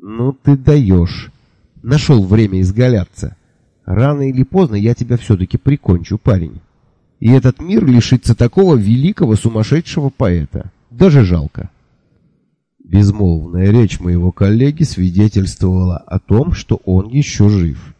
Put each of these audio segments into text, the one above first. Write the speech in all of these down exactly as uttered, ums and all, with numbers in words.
Ну ты даешь. Нашел время изгаляться. Рано или поздно я тебя все-таки прикончу, парень. И этот мир лишится такого великого сумасшедшего поэта. Даже жалко. Безмолвная речь моего коллеги свидетельствовала о том, что он еще жив.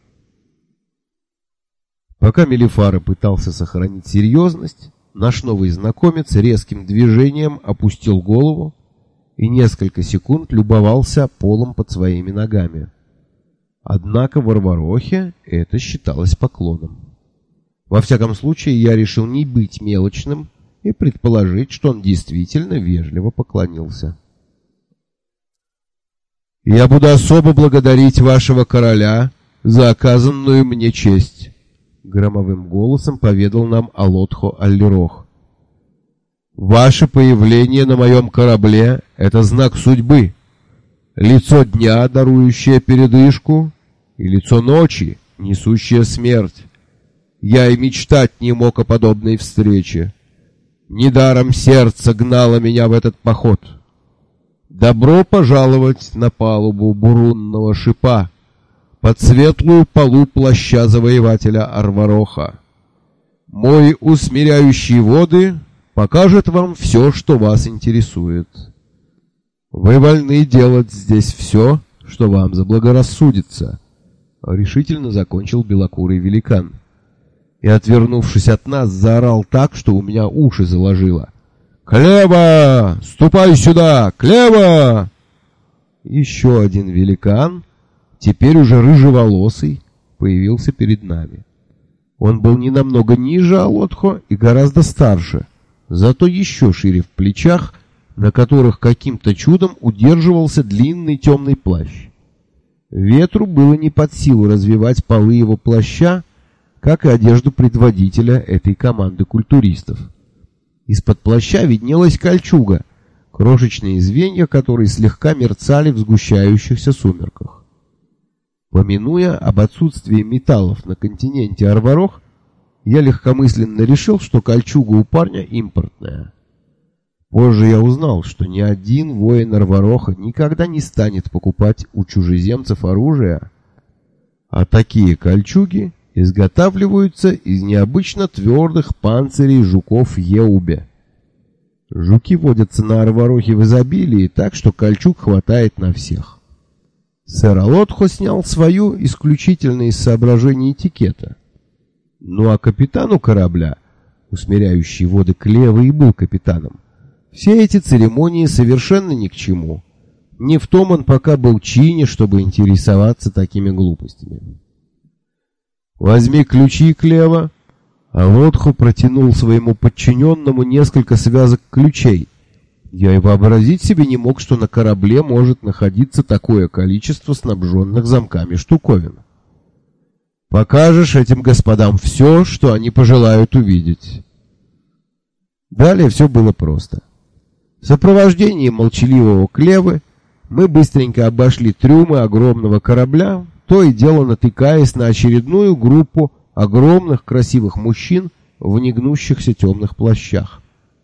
Пока Мелифаро пытался сохранить серьезность, наш новый знакомец резким движением опустил голову и несколько секунд любовался полом под своими ногами. Однако в Арварохе это считалось поклоном. Во всяком случае, я решил не быть мелочным и предположить, что он действительно вежливо поклонился. «Я буду особо благодарить вашего короля за оказанную мне честь», — громовым голосом поведал нам Алотхо Аллирох. «Ваше появление на моем корабле — это знак судьбы, лицо дня, дарующее передышку, и лицо ночи, несущее смерть. Я и мечтать не мог о подобной встрече. Недаром сердце гнало меня в этот поход. Добро пожаловать на палубу бурунного шипа, под светлую полу плаща завоевателя Арвароха. Мой усмиряющий воды покажет вам все, что вас интересует. Вы вольны делать здесь все, что вам заблагорассудится», — решительно закончил белокурый великан. И, отвернувшись от нас, заорал так, что у меня уши заложило. «Клева! Ступай сюда! Клева!» Еще один великан, теперь уже рыжеволосый, появился перед нами. Он был не намного ниже Алотхо и гораздо старше, зато еще шире в плечах, на которых каким-то чудом удерживался длинный темный плащ. Ветру было не под силу развивать полы его плаща, как и одежду предводителя этой команды культуристов. Из-под плаща виднелась кольчуга, крошечные звенья которой слегка мерцали в сгущающихся сумерках. Помянуя об отсутствии металлов на континенте Арварох, я легкомысленно решил, что кольчуга у парня импортная. Позже я узнал, что ни один воин Арвароха никогда не станет покупать у чужеземцев оружие, а такие кольчуги изготавливаются из необычно твердых панцирей жуков Еубе. Жуки водятся на Арварохе в изобилии, так что кольчуг хватает на всех. Сэр Алотхо снял свою исключительно из соображений этикета. Ну а капитану корабля, усмиряющий воды Клевы, и был капитаном, все эти церемонии совершенно ни к чему. Не в том он пока был чине, чтобы интересоваться такими глупостями. «Возьми ключи, Клева». Алотхо протянул своему подчиненному несколько связок ключей. Я и вообразить себе не мог, что на корабле может находиться такое количество снабженных замками штуковин. «Покажешь этим господам все, что они пожелают увидеть». Далее все было просто. В сопровождении молчаливого Клевы мы быстренько обошли трюмы огромного корабля, то и дело натыкаясь на очередную группу огромных красивых мужчин в негнущихся темных плащах.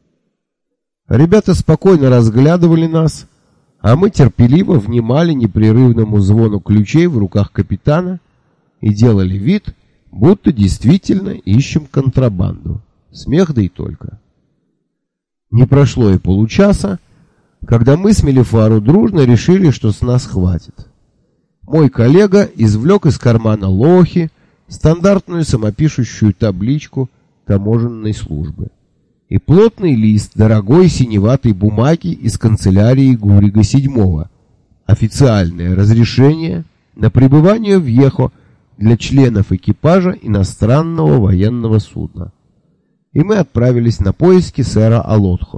Ребята спокойно разглядывали нас, а мы терпеливо внимали непрерывному звону ключей в руках капитана и делали вид, будто действительно ищем контрабанду. Смех да и только. Не прошло и получаса, когда мы с Мелифаро дружно решили, что с нас хватит. Мой коллега извлек из кармана лохи стандартную самопишущую табличку таможенной службы и плотный лист дорогой синеватой бумаги из канцелярии Гурига седьмого, официальное разрешение на пребывание в Ехо для членов экипажа иностранного военного судна. И мы отправились на поиски сэра Алотхо.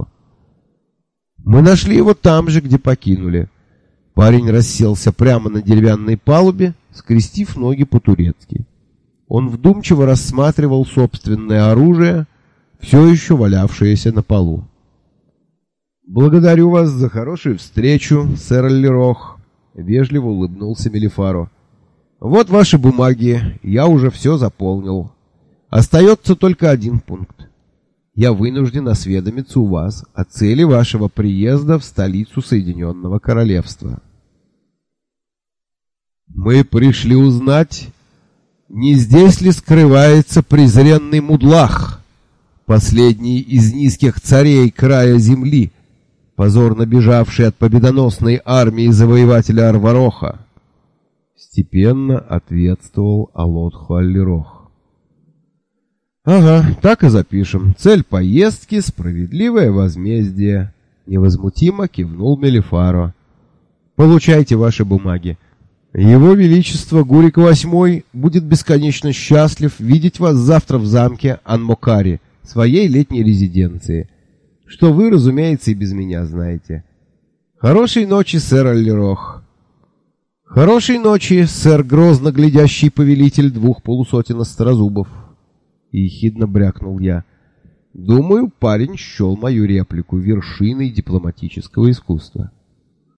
Мы нашли его там же, где покинули. Парень расселся прямо на деревянной палубе, скрестив ноги по-турецки. Он вдумчиво рассматривал собственное оружие, все еще валявшееся на полу. «Благодарю вас за хорошую встречу, сэр Аллирох», — вежливо улыбнулся Мелифаро. «Вот ваши бумаги, я уже все заполнил. Остается только один пункт. Я вынужден осведомиться у вас о цели вашего приезда в столицу Соединенного Королевства». Мы пришли узнать, не здесь ли скрывается презренный Мудлах, последний из низких царей края земли, позорно бежавший от победоносной армии завоевателя Арвароха. Степенно ответствовал Алотхо-Аллирох. Ага, так и запишем. Цель поездки — справедливое возмездие. Невозмутимо кивнул Мелифаро. Получайте ваши бумаги. Его Величество Гурик восьмой будет бесконечно счастлив видеть вас завтра в замке Анмокари, своей летней резиденции, что вы, разумеется, и без меня знаете. Хорошей ночи, сэр Аллирох. Хорошей ночи, сэр грозно глядящий повелитель двух полусотен острозубов. И ехидно брякнул я. Думаю, парень счел мою реплику вершиной дипломатического искусства.